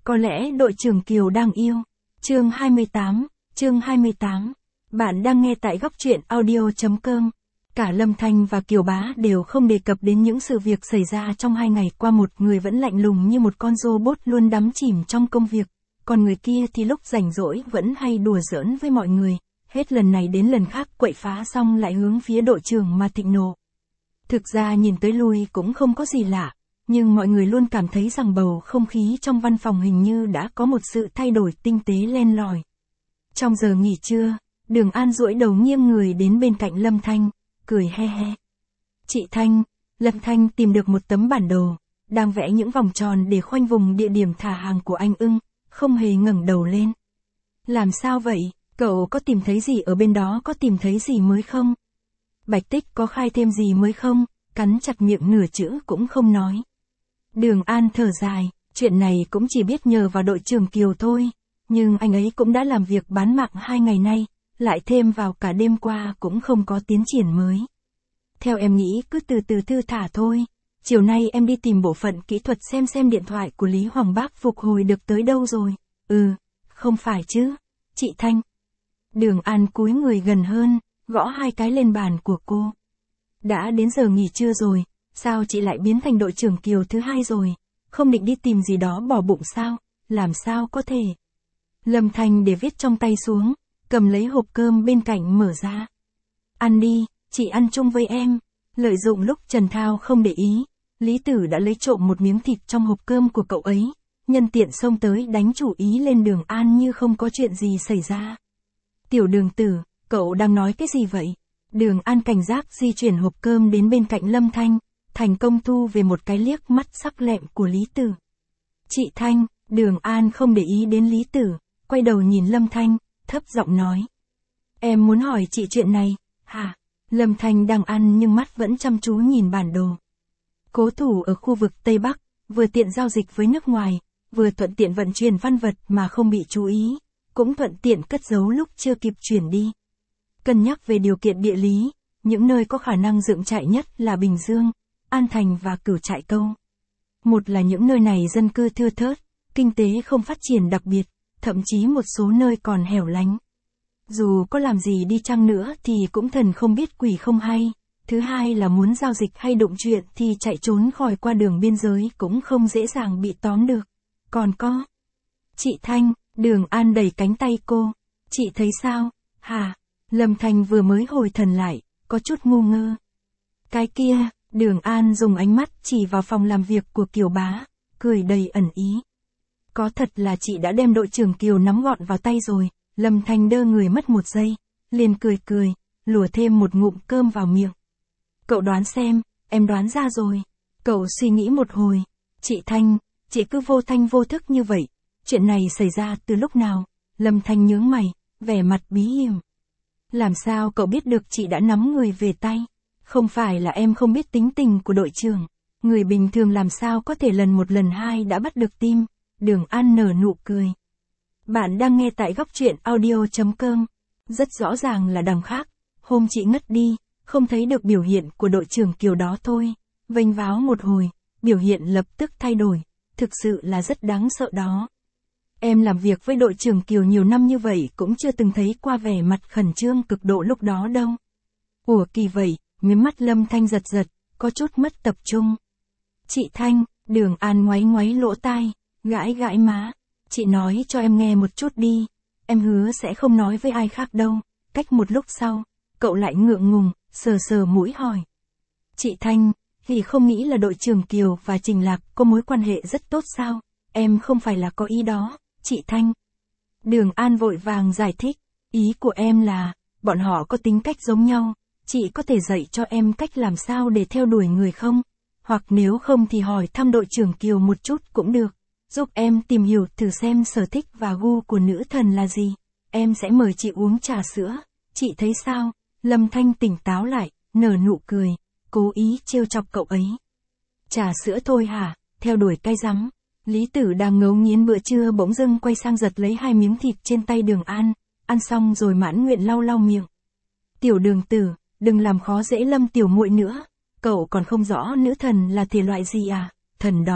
Có lẽ đội trưởng Kiều đang yêu. Chương 28. Bạn đang nghe tại góc truyện audio.com. Cả Lâm Thanh và Kiều Bá đều không đề cập đến những sự việc xảy ra trong 2 ngày qua, một người vẫn lạnh lùng như một con robot luôn đắm chìm trong công việc, còn người kia thì lúc rảnh rỗi vẫn hay đùa giỡn với mọi người, hết lần này đến lần khác quậy phá xong lại hướng phía đội trưởng mà thịnh nộ. Thực ra nhìn tới lui cũng không có gì lạ, nhưng mọi người luôn cảm thấy rằng bầu không khí trong văn phòng hình như đã có một sự thay đổi tinh tế len lỏi. Trong giờ nghỉ trưa, Đường An duỗi đầu nghiêng người đến bên cạnh Lâm Thanh, cười he he. Chị Thanh, Lâm Thanh tìm được một tấm bản đồ, đang vẽ những vòng tròn để khoanh vùng địa điểm thả hàng của anh ưng, không hề ngẩng đầu lên. Làm sao vậy, cậu có tìm thấy gì ở bên đó, có tìm thấy gì mới không? Bạch Tích có khai thêm gì mới không? Cắn chặt miệng nửa chữ cũng không nói. Đường An thở dài, chuyện này cũng chỉ biết nhờ vào đội trưởng Kiều thôi, nhưng anh ấy cũng đã làm việc bán mạng 2 ngày nay, lại thêm vào cả đêm qua cũng không có tiến triển mới. Theo em nghĩ cứ từ từ thư thả thôi, chiều nay em đi tìm bộ phận kỹ thuật xem điện thoại của Lý Hoàng Bác phục hồi được tới đâu rồi. Không phải chứ, chị Thanh. Đường An cúi người gần hơn, gõ 2 cái lên bàn của cô. Đã đến giờ nghỉ trưa rồi, sao chị lại biến thành đội trưởng Kiều thứ 2 rồi? Không định đi tìm gì đó bỏ bụng sao? Làm sao có thể? Lâm Thanh để viết trong tay xuống, cầm lấy hộp cơm bên cạnh mở ra. Ăn đi, chị ăn chung với em. Lợi dụng lúc Trần Thao không để ý, Lý Tử đã lấy trộm một miếng thịt trong hộp cơm của cậu ấy, nhân tiện xông tới đánh chủ ý lên Đường An như không có chuyện gì xảy ra. Tiểu Đường Tử, cậu đang nói cái gì vậy? Đường An cảnh giác di chuyển hộp cơm đến bên cạnh Lâm Thanh, thành công thu về một cái liếc mắt sắc lẹm của Lý Tử. Chị Thanh, Đường An không để ý đến Lý Tử, quay đầu nhìn Lâm Thanh, thấp giọng nói. Em muốn hỏi chị chuyện này, hả? Lâm Thanh đang ăn nhưng mắt vẫn chăm chú nhìn bản đồ. Cố thủ ở khu vực Tây Bắc, vừa tiện giao dịch với nước ngoài, vừa thuận tiện vận chuyển văn vật mà không bị chú ý, cũng thuận tiện cất giấu lúc chưa kịp chuyển đi. Cân nhắc về điều kiện địa lý, những nơi có khả năng dựng trại nhất là Bình Dương, An Thành và Cửu Trại Câu. Một là những nơi này dân cư thưa thớt, kinh tế không phát triển đặc biệt, thậm chí một số nơi còn hẻo lánh. Dù có làm gì đi chăng nữa thì cũng thần không biết quỷ không hay. Thứ hai là muốn giao dịch hay đụng chuyện thì chạy trốn khỏi qua đường biên giới cũng không dễ dàng bị tóm được. Còn có. Chị Thanh, Đường An đẩy cánh tay cô. Chị thấy sao? Hả? Lâm Thanh vừa mới hồi thần lại, có chút ngu ngơ. Cái kia, Đường An dùng ánh mắt chỉ vào phòng làm việc của Kiều Bá, cười đầy ẩn ý. Có thật là chị đã đem đội trưởng Kiều nắm gọn vào tay rồi. Lâm Thanh đơ người mất một giây, liền cười, lùa thêm một ngụm cơm vào miệng. Cậu đoán xem, em đoán ra rồi. Cậu suy nghĩ một hồi. Chị Thanh, chị cứ vô thanh vô thức như vậy. Chuyện này xảy ra từ lúc nào? Lâm Thanh nhướng mày, vẻ mặt bí hiểm. Làm sao cậu biết được chị đã nắm người về tay? Không phải là em không biết tính tình của đội trưởng. Người bình thường làm sao có thể lần 1 lần 2 đã bắt được tim. Đường An nở nụ cười. Bạn đang nghe tại góc truyện audio.com. Rất rõ ràng là đằng khác. Hôm chị ngất đi, không thấy được biểu hiện của đội trưởng Kiều đó thôi. Vênh váo một hồi, biểu hiện lập tức thay đổi. Thực sự là rất đáng sợ đó. Em làm việc với đội trưởng Kiều nhiều năm như vậy cũng chưa từng thấy qua vẻ mặt khẩn trương cực độ lúc đó đâu. Ủa kỳ vậy, mí mắt Lâm Thanh giật, có chút mất tập trung. Chị Thanh, Đường An ngoáy lỗ tai, gãi má. Chị nói cho em nghe một chút đi, em hứa sẽ không nói với ai khác đâu. Cách một lúc sau, cậu lại ngượng ngùng, sờ mũi hỏi. Chị Thanh, thì không nghĩ là đội trưởng Kiều và Trình Lạc có mối quan hệ rất tốt sao? Em không phải là có ý đó, chị Thanh. Đường An vội vàng giải thích, ý của em là, bọn họ có tính cách giống nhau, chị có thể dạy cho em cách làm sao để theo đuổi người không? Hoặc nếu không thì hỏi thăm đội trưởng Kiều một chút cũng được. Giúp em tìm hiểu thử xem sở thích và gu của nữ thần là gì. Em sẽ mời chị uống trà sữa. Chị thấy sao? Lâm Thanh tỉnh táo lại, nở nụ cười, cố ý trêu chọc cậu ấy. Trà sữa thôi hả? Theo đuổi cay rắm. Lý Tử đang ngấu nghiến bữa trưa bỗng dưng quay sang giật lấy 2 miếng thịt trên tay Đường An. Ăn xong rồi mãn nguyện lau miệng. Tiểu Đường Tử, đừng làm khó dễ Lâm tiểu muội nữa. Cậu còn không rõ nữ thần là thể loại gì à? Thần đó,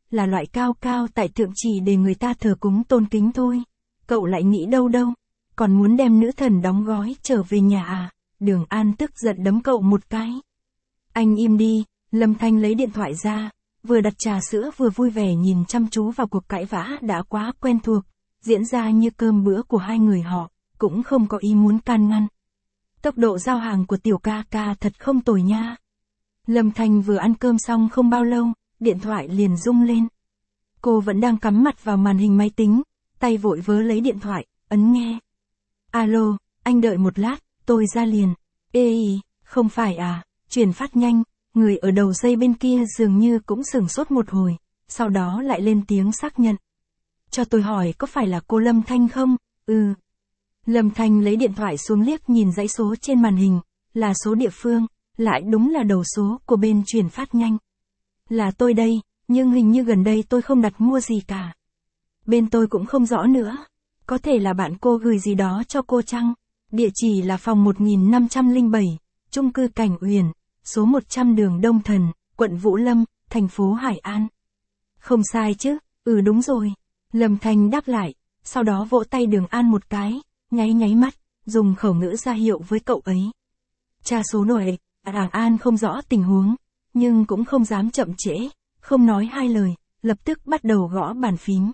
là loại cao cao tại thượng chỉ để người ta thờ cúng tôn kính thôi. Cậu lại nghĩ đâu đâu, còn muốn đem nữ thần đóng gói trở về nhà à? Đường An tức giận đấm cậu một cái. Anh im đi, Lâm Thanh lấy điện thoại ra, vừa đặt trà sữa vừa vui vẻ nhìn chăm chú vào cuộc cãi vã đã quá quen thuộc, diễn ra như cơm bữa của hai người họ, cũng không có ý muốn can ngăn. Tốc độ giao hàng của tiểu ca ca thật không tồi nha. Lâm Thanh vừa ăn cơm xong không bao lâu, điện thoại liền rung lên. Cô vẫn đang cắm mặt vào màn hình máy tính, tay vội vớ lấy điện thoại, ấn nghe. Alo, anh đợi một lát, tôi ra liền. Ê, không phải à, truyền phát nhanh. Người ở đầu dây bên kia dường như cũng sửng sốt một hồi, sau đó lại lên tiếng xác nhận. Cho tôi hỏi có phải là cô Lâm Thanh không? Ừ. Lâm Thanh lấy điện thoại xuống liếc nhìn dãy số trên màn hình, là số địa phương, lại đúng là đầu số của bên truyền phát nhanh. Là tôi đây, nhưng hình như gần đây tôi không đặt mua gì cả. Bên tôi cũng không rõ nữa. Có thể là bạn cô gửi gì đó cho cô chăng? Địa chỉ là phòng 1507, chung cư Cảnh Uyển, số 100 đường Đông Thần, quận Vũ Lâm, thành phố Hải An. Không sai chứ, đúng rồi. Lâm Thanh đáp lại, sau đó vỗ tay Đường An một cái, nháy mắt, dùng khẩu ngữ ra hiệu với cậu ấy. Tra số nổi, Đường An không rõ tình huống, nhưng cũng không dám chậm trễ, không nói hai lời, lập tức bắt đầu gõ bàn phím.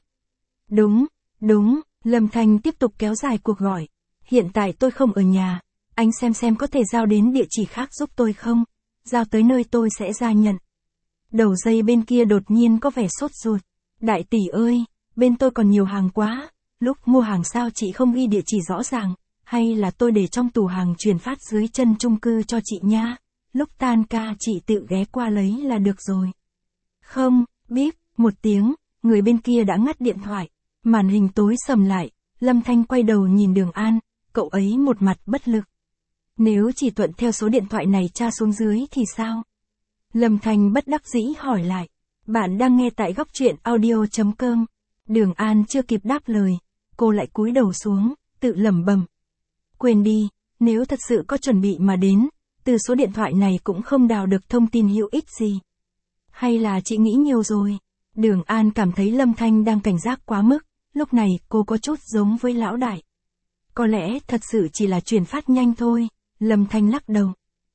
Đúng, Lâm Thanh tiếp tục kéo dài cuộc gọi. Hiện tại tôi không ở nhà, anh xem có thể giao đến địa chỉ khác giúp tôi không? Giao tới nơi tôi sẽ ra nhận. Đầu dây bên kia đột nhiên có vẻ sốt ruột. Đại tỷ ơi, bên tôi còn nhiều hàng quá, lúc mua hàng sao chị không ghi địa chỉ rõ ràng, hay là tôi để trong tủ hàng chuyển phát dưới chân chung cư cho chị nha, lúc tan ca chị tự ghé qua lấy là được rồi. Không, bíp, một tiếng, người bên kia đã ngắt điện thoại, màn hình tối sầm lại, Lâm Thanh quay đầu nhìn Đường An, cậu ấy một mặt bất lực. Nếu chỉ thuận theo số điện thoại này tra xuống dưới thì sao? Lâm Thanh bất đắc dĩ hỏi lại. Bạn đang nghe tại góc truyện audio.com. Đường An chưa kịp đáp lời, cô lại cúi đầu xuống, tự lẩm bẩm. Quên đi, nếu thật sự có chuẩn bị mà đến, từ số điện thoại này cũng không đào được thông tin hữu ích gì. Hay là chị nghĩ nhiều rồi? Đường An cảm thấy Lâm Thanh đang cảnh giác quá mức, lúc này cô có chút giống với lão đại. Có lẽ thật sự chỉ là truyền phát nhanh thôi, Lâm Thanh lắc đầu.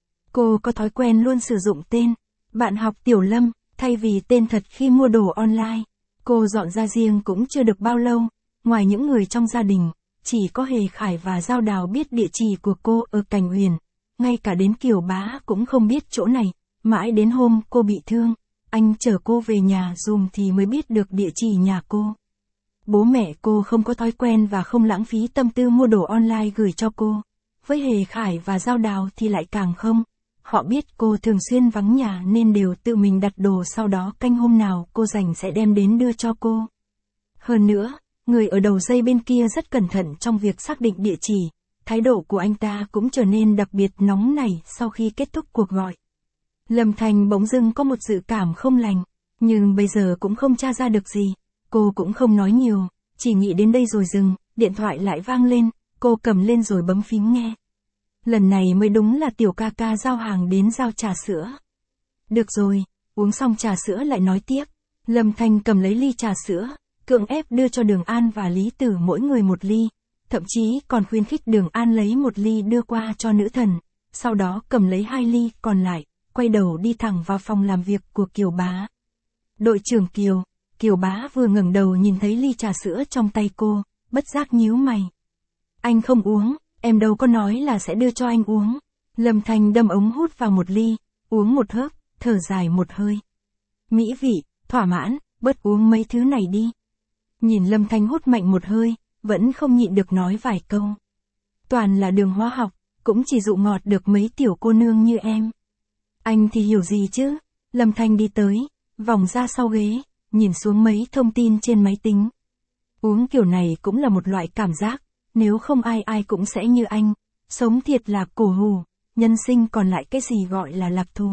Cô có thói quen luôn sử dụng tên bạn học Tiểu Lâm, thay vì tên thật khi mua đồ online. Cô dọn ra riêng cũng chưa được bao lâu, ngoài những người trong gia đình, chỉ có Hề Khải và Giao Đào biết địa chỉ của cô ở Cảnh Uyển, ngay cả đến Kiều Bá cũng không biết chỗ này, mãi đến hôm cô bị thương, anh chở cô về nhà dùm thì mới biết được địa chỉ nhà cô. Bố mẹ cô không có thói quen và không lãng phí tâm tư mua đồ online gửi cho cô. Với Hề Khải và Giao Đào thì lại càng không. Họ biết cô thường xuyên vắng nhà nên đều tự mình đặt đồ, sau đó canh hôm nào cô rảnh sẽ đem đến đưa cho cô. Hơn nữa, người ở đầu dây bên kia rất cẩn thận trong việc xác định địa chỉ, thái độ của anh ta cũng trở nên đặc biệt nóng nảy sau khi kết thúc cuộc gọi. Lâm Thanh bỗng dưng có một dự cảm không lành, nhưng bây giờ cũng không tra ra được gì. Cô cũng không nói nhiều, chỉ nghĩ đến đây rồi dừng, điện thoại lại vang lên, cô cầm lên rồi bấm phím nghe. Lần này mới đúng là tiểu ca ca giao hàng đến giao trà sữa. Được rồi, uống xong trà sữa lại nói tiếp. Lâm Thanh cầm lấy ly trà sữa, cưỡng ép đưa cho Đường An và Lý Tử mỗi người một ly, thậm chí còn khuyến khích Đường An lấy một ly đưa qua cho nữ thần, sau đó cầm lấy 2 ly còn lại, quay đầu đi thẳng vào phòng làm việc của Kiều Bá. Đội trưởng Kiều. Kiều Bá vừa ngẩng đầu nhìn thấy ly trà sữa trong tay cô, bất giác nhíu mày. Anh không uống, em đâu có nói là sẽ đưa cho anh uống. Lâm Thanh đâm ống hút vào một ly, uống một hớp, thở dài một hơi. Mỹ vị, thỏa mãn, bớt uống mấy thứ này đi. Nhìn Lâm Thanh hút mạnh một hơi, vẫn không nhịn được nói vài câu. Toàn là đường hóa học, cũng chỉ dụ ngọt được mấy tiểu cô nương như em. Anh thì hiểu gì chứ? Lâm Thanh đi tới, vòng ra sau ghế, nhìn xuống mấy thông tin trên máy tính. Uống kiểu này cũng là một loại cảm giác, nếu không ai cũng sẽ như anh, sống thiệt là cổ hủ, nhân sinh còn lại cái gì gọi là lạc thú.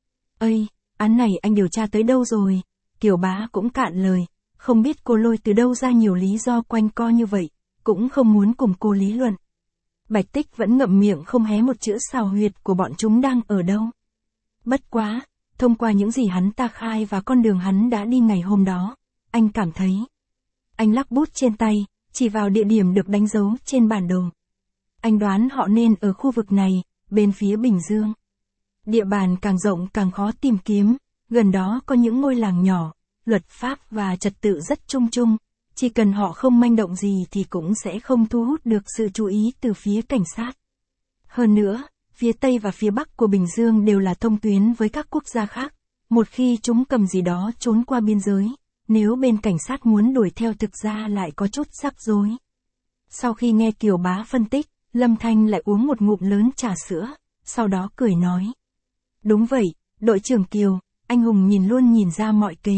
Ây, án này anh điều tra tới đâu rồi? Kiều Bá cũng cạn lời, không biết cô lôi từ đâu ra nhiều lý do quanh co như vậy, cũng không muốn cùng cô lý luận. Bạch Tích vẫn ngậm miệng không hé một chữ xào huyệt của bọn chúng đang ở đâu. Bất quá, Thông qua những gì hắn ta khai và con đường hắn đã đi ngày hôm đó, anh cảm thấy. Anh lắc bút trên tay, chỉ vào địa điểm được đánh dấu trên bản đồ. Anh đoán họ nên ở khu vực này, bên phía Bình Dương. Địa bàn càng rộng càng khó tìm kiếm, gần đó có những ngôi làng nhỏ, luật pháp và trật tự rất chung chung, chỉ cần họ không manh động gì thì cũng sẽ không thu hút được sự chú ý từ phía cảnh sát. Hơn nữa, phía Tây và phía Bắc của Bình Dương đều là thông tuyến với các quốc gia khác, một khi chúng cầm gì đó trốn qua biên giới, nếu bên cảnh sát muốn đuổi theo thực ra lại có chút rắc rối. Sau khi nghe Kiều Bá phân tích, Lâm Thanh lại uống một ngụm lớn trà sữa, sau đó cười nói. Đúng vậy, đội trưởng Kiều, anh hùng nhìn luôn nhìn ra mọi kế.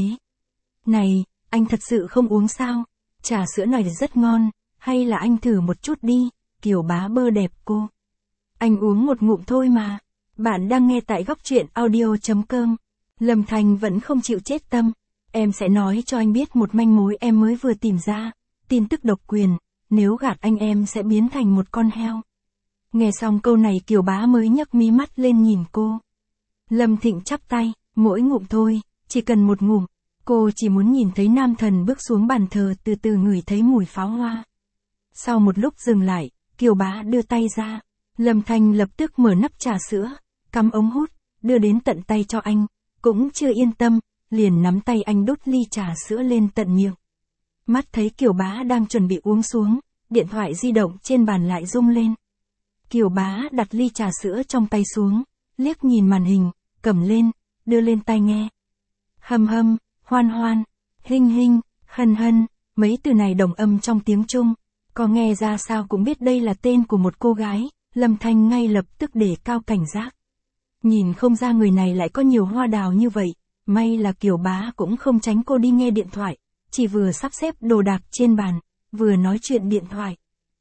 Này, anh thật sự không uống sao? Trà sữa này rất ngon, hay là anh thử một chút đi, Kiều Bá bơ đẹp cô. Anh uống một ngụm thôi mà. Bạn đang nghe tại góc truyện audio.com. Lâm Thanh vẫn không chịu chết tâm. Em sẽ nói cho anh biết một manh mối em mới vừa tìm ra. Tin tức độc quyền, nếu gạt anh em sẽ biến thành một con heo. Nghe xong câu này Kiều Bá mới nhấc mí mắt lên nhìn cô. Lâm Thịnh chắp tay, mỗi ngụm thôi, chỉ cần một ngụm. Cô chỉ muốn nhìn thấy nam thần bước xuống bàn thờ từ từ ngửi thấy mùi pháo hoa. Sau một lúc dừng lại, Kiều Bá đưa tay ra. Lâm Thanh lập tức mở nắp trà sữa, cắm ống hút, đưa đến tận tay cho anh. Cũng chưa yên tâm, liền nắm tay anh đút ly trà sữa lên tận miệng. Mắt thấy Kiều Bá đang chuẩn bị uống xuống, điện thoại di động trên bàn lại rung lên. Kiều Bá đặt ly trà sữa trong tay xuống, liếc nhìn màn hình, cầm lên, đưa lên tai nghe. Hâm hâm, hoan hoan, hinh hinh, hân hân, mấy từ này đồng âm trong tiếng Trung, có nghe ra sao cũng biết đây là tên của một cô gái, Lâm Thanh ngay lập tức đề cao cảnh giác. Nhìn không ra người này lại có nhiều hoa đào như vậy, may là Kiều Bá cũng không tránh cô đi nghe điện thoại, chỉ vừa sắp xếp đồ đạc trên bàn, vừa nói chuyện điện thoại.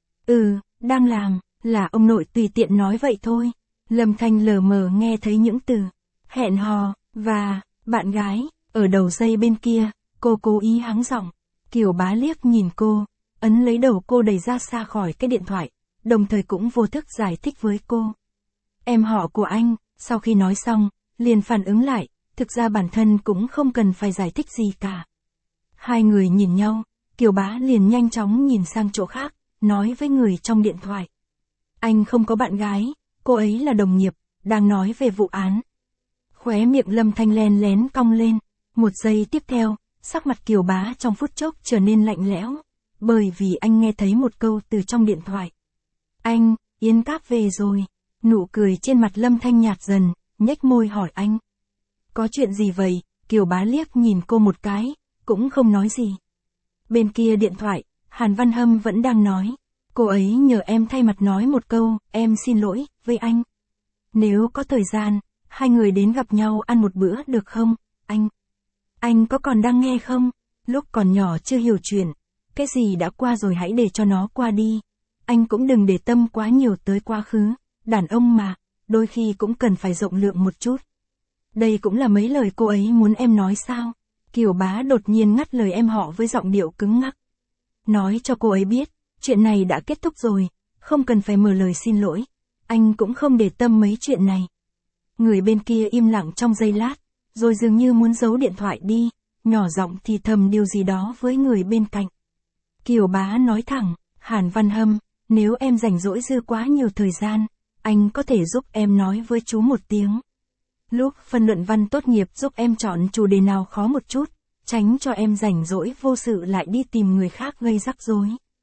Đang làm, là ông nội tùy tiện nói vậy thôi. Lâm Thanh lờ mờ nghe thấy những từ hẹn hò và bạn gái ở đầu dây bên kia, cô cố ý hắng giọng. Kiều Bá liếc nhìn cô, ấn lấy đầu cô đẩy ra xa khỏi cái điện thoại, đồng thời cũng vô thức giải thích với cô. Em họ của anh, sau khi nói xong, liền phản ứng lại, thực ra bản thân cũng không cần phải giải thích gì cả. Hai người nhìn nhau, Kiều Bá liền nhanh chóng nhìn sang chỗ khác, nói với người trong điện thoại. Anh không có bạn gái, cô ấy là đồng nghiệp, đang nói về vụ án. Khóe miệng Lâm Thanh len lén cong lên, một giây tiếp theo, sắc mặt Kiều Bá trong phút chốc trở nên lạnh lẽo, bởi vì anh nghe thấy một câu từ trong điện thoại. Anh, Yến Cáp về rồi. Nụ cười trên mặt Lâm Thanh nhạt dần, nhếch môi hỏi anh. Có chuyện gì vậy? Kiều Bá liếc nhìn cô một cái, cũng không nói gì. Bên kia điện thoại, Hàn Văn Hâm vẫn đang nói. Cô ấy nhờ em thay mặt nói một câu, em xin lỗi, với anh. Nếu có thời gian, hai người đến gặp nhau ăn một bữa được không, anh? Anh có còn đang nghe không? Lúc còn nhỏ chưa hiểu chuyện, cái gì đã qua rồi hãy để cho nó qua đi. Anh cũng đừng để tâm quá nhiều tới quá khứ, đàn ông mà, đôi khi cũng cần phải rộng lượng một chút. Đây cũng là mấy lời cô ấy muốn em nói sao? Kiều Bá đột nhiên ngắt lời em họ với giọng điệu cứng ngắc. Nói cho cô ấy biết, chuyện này đã kết thúc rồi, không cần phải mở lời xin lỗi. Anh cũng không để tâm mấy chuyện này. Người bên kia im lặng trong giây lát, rồi dường như muốn giấu điện thoại đi, nhỏ giọng thì thầm điều gì đó với người bên cạnh. Kiều Bá nói thẳng, Hàn Văn Hâm, nếu em rảnh rỗi dư quá nhiều thời gian, anh có thể giúp em nói với chú một tiếng. Lúc phân luận văn tốt nghiệp giúp em chọn chủ đề nào khó một chút, tránh cho em rảnh rỗi vô sự lại đi tìm người khác gây rắc rối.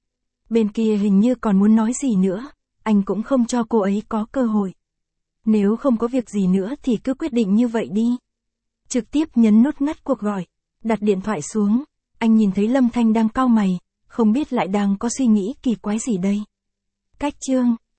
Bên kia hình như còn muốn nói gì nữa, anh cũng không cho cô ấy có cơ hội. Nếu không có việc gì nữa thì cứ quyết định như vậy đi. Trực tiếp nhấn nút ngắt cuộc gọi, đặt điện thoại xuống, anh nhìn thấy Lâm Thanh đang cau mày, không biết lại đang có suy nghĩ kỳ quái gì đây. Cách chương